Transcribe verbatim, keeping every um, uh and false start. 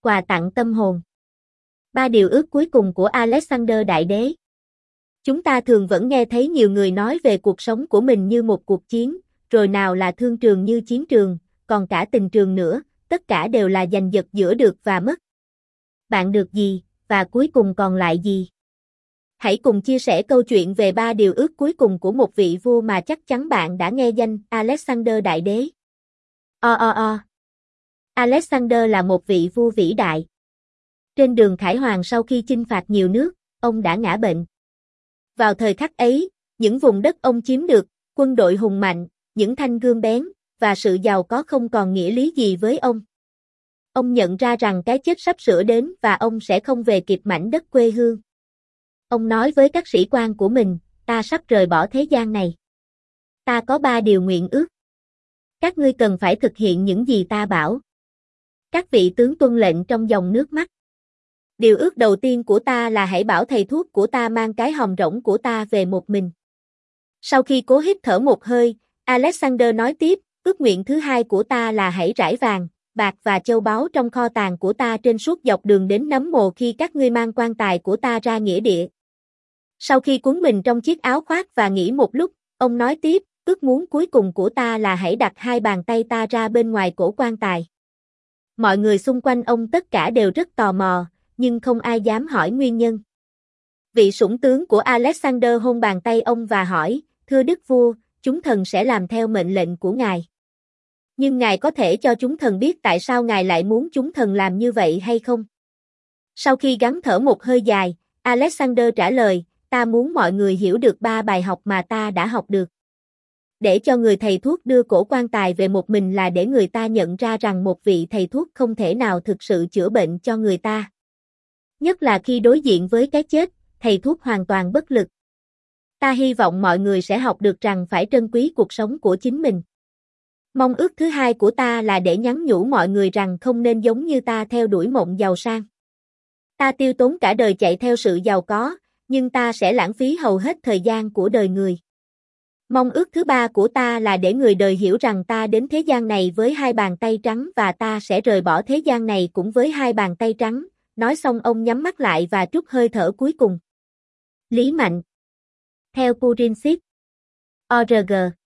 Quà tặng tâm hồn. Ba điều ước cuối cùng của Alexander Đại Đế. Chúng ta thường vẫn nghe thấy nhiều người nói về cuộc sống của mình như một cuộc chiến, rồi nào là thương trường như chiến trường, còn cả tình trường nữa, tất cả đều là giành giật giữa được và mất. Bạn được gì, và cuối cùng còn lại gì? Hãy cùng chia sẻ câu chuyện về ba điều ước cuối cùng của một vị vua mà chắc chắn bạn đã nghe danh, Alexander Đại Đế. O o o. Alexander là một vị vua vĩ đại. Trên đường khải hoàn sau khi chinh phạt nhiều nước, ông đã ngã bệnh. Vào thời khắc ấy, những vùng đất ông chiếm được, quân đội hùng mạnh, những thanh gươm bén, và sự giàu có không còn nghĩa lý gì với ông. Ông nhận ra rằng cái chết sắp sửa đến và ông sẽ không về kịp mảnh đất quê hương. Ông nói với các sĩ quan của mình, ta sắp rời bỏ thế gian này. Ta có ba điều nguyện ước. Các ngươi cần phải thực hiện những gì ta bảo. Các vị tướng tuân lệnh trong dòng nước mắt. Điều ước đầu tiên của ta là hãy bảo thầy thuốc của ta mang cái hòm rỗng của ta về một mình. Sau khi cố hít thở một hơi, Alexander nói tiếp, ước nguyện thứ hai của ta là hãy rải vàng, bạc và châu báu trong kho tàng của ta trên suốt dọc đường đến nấm mồ khi các ngươi mang quan tài của ta ra nghĩa địa. Sau khi cuốn mình trong chiếc áo khoác và nghỉ một lúc, ông nói tiếp, ước muốn cuối cùng của ta là hãy đặt hai bàn tay ta ra bên ngoài cổ quan tài. Mọi người xung quanh ông tất cả đều rất tò mò, nhưng không ai dám hỏi nguyên nhân. Vị sủng tướng của Alexander hôn bàn tay ông và hỏi, thưa đức vua, chúng thần sẽ làm theo mệnh lệnh của ngài. Nhưng ngài có thể cho chúng thần biết tại sao ngài lại muốn chúng thần làm như vậy hay không? Sau khi gắng thở một hơi dài, Alexander trả lời, ta muốn mọi người hiểu được ba bài học mà ta đã học được. Để cho người thầy thuốc đưa cổ quan tài về một mình là để người ta nhận ra rằng một vị thầy thuốc không thể nào thực sự chữa bệnh cho người ta. Nhất là khi đối diện với cái chết, thầy thuốc hoàn toàn bất lực. Ta hy vọng mọi người sẽ học được rằng phải trân quý cuộc sống của chính mình. Mong ước thứ hai của ta là để nhắn nhủ mọi người rằng không nên giống như ta theo đuổi mộng giàu sang. Ta tiêu tốn cả đời chạy theo sự giàu có, nhưng ta sẽ lãng phí hầu hết thời gian của đời người. Mong ước thứ ba của ta là để người đời hiểu rằng ta đến thế gian này với hai bàn tay trắng và ta sẽ rời bỏ thế gian này cũng với hai bàn tay trắng. Nói xong ông nhắm mắt lại và trút hơi thở cuối cùng. Lý Mạnh. Theo Purinsit. o rờ giê